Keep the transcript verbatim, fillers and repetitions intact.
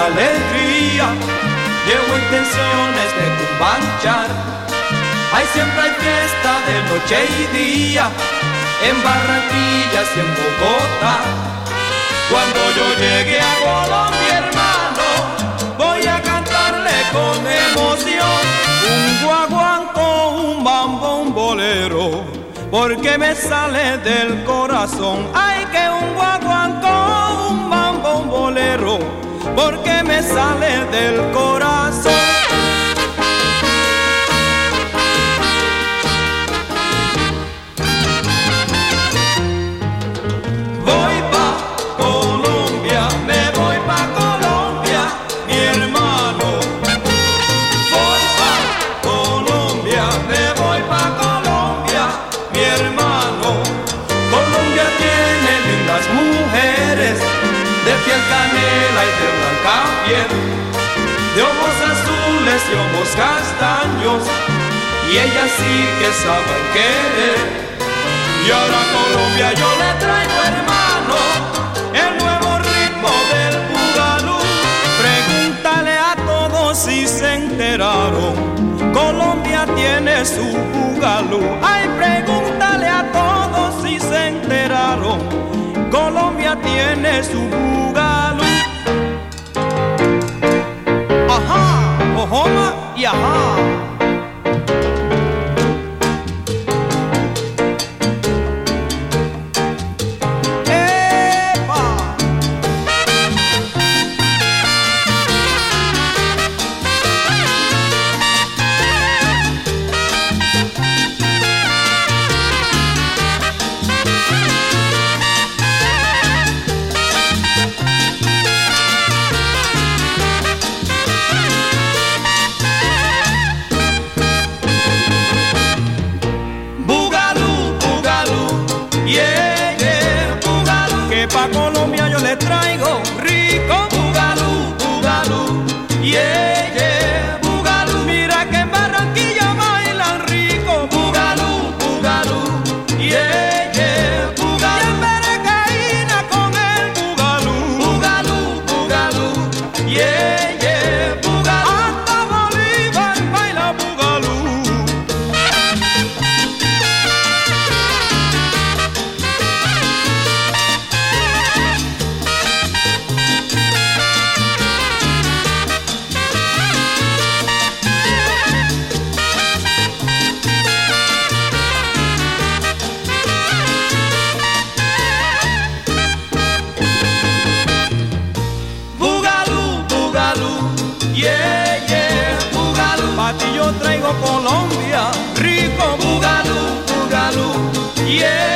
alegría, llevo intenciones de cumbanchar. Ay, siempre hay fiesta de noche y día, en Barranquilla y en Bogotá. Cuando yo llegue a Colombia, hermano, voy a cantarle con emoción un guaguanco, un mambo, un bolero, porque me sale del corazón. Ay, que un guaguanco, un mambo, un bolero, porque me sale del corazón. De piel canela y de blanca piel, de ojos azules y ojos castaños, y ellas sí que saben querer. Y ahora a Colombia yo le traigo, hermano, el nuevo ritmo del bugalú. Pregúntale a todos si se enteraron, Colombia tiene su bugalú. Ay, pregúntale a todos si se enteraron, Colombia tiene su bugalú. Ajá, ojoma y ajá. Yeah, yeah, bugalú. Que pa' Colombia yo le traigo rico bugalú, bugalú. Yeah, yeah, bugalú. Mira que en Barranquilla bailan rico bugalú, bugalú. Yeah, yeah, bugalú. Y en Berecaína con el bugalú, bugalú, bugalú. Yeah, yeah, bugalú. Hasta Bolívar baila bugalú. Yeah, yeah, bugalú. Pa' ti yo traigo Colombia, rico bugalú, bugalú. Yeah.